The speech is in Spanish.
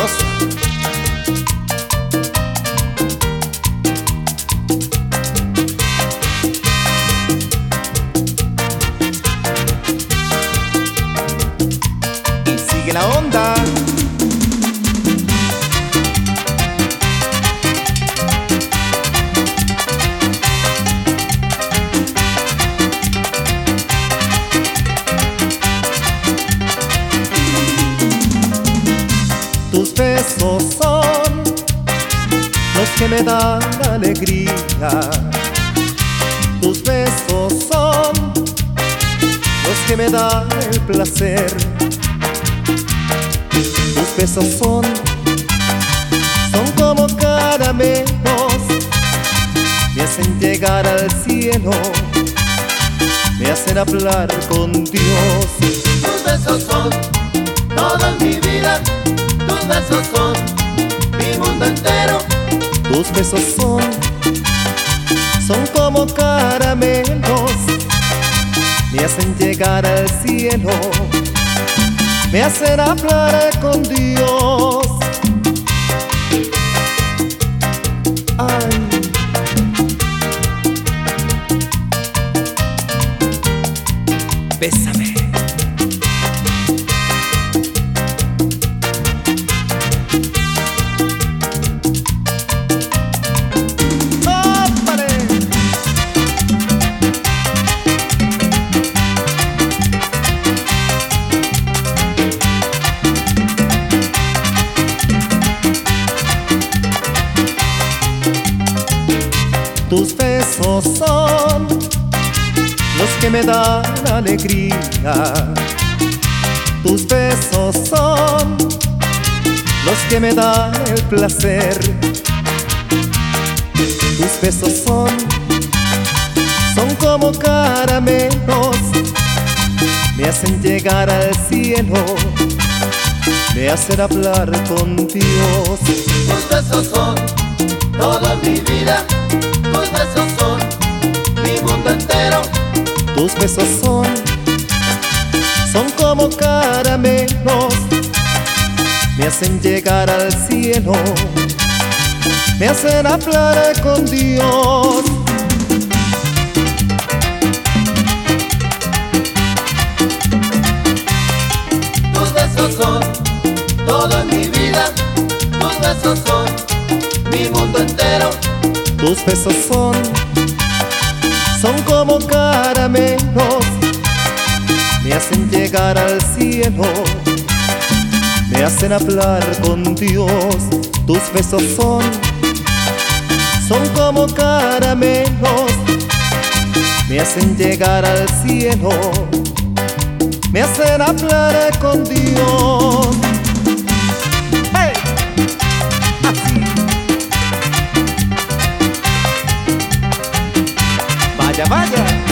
sabrosa. Y sigue la onda. Tus besos son los que me dan alegría. Tus besos son los que me dan el placer. Tus besos son como caramelos, me hacen llegar al cielo, me hacen hablar con Dios. Tus besos son toda mi vida. Tus besos son mi mundo entero. Tus besos son como caramelos, me hacen llegar al cielo, me hacen hablar con Dios. Ay. Bésame. Tus besos son los que me dan alegría. Tus besos son los que me dan el placer. Tus besos son como caramelos, me hacen llegar al cielo, me hacen hablar con Dios. Tus besos son toda mi vida. Tus besos son mi mundo entero. Tus besos son como caramelos, me hacen llegar al cielo, me hacen hablar con Dios. Tus besos son toda mi vida. Tus besos son mi mundo entero. Tus besos son como caramelos, me hacen llegar al cielo, me hacen hablar con Dios. Tus besos son como caramelos, me hacen llegar al cielo, me hacen hablar con Dios. ¡Hey! Así. Vaya, vaya.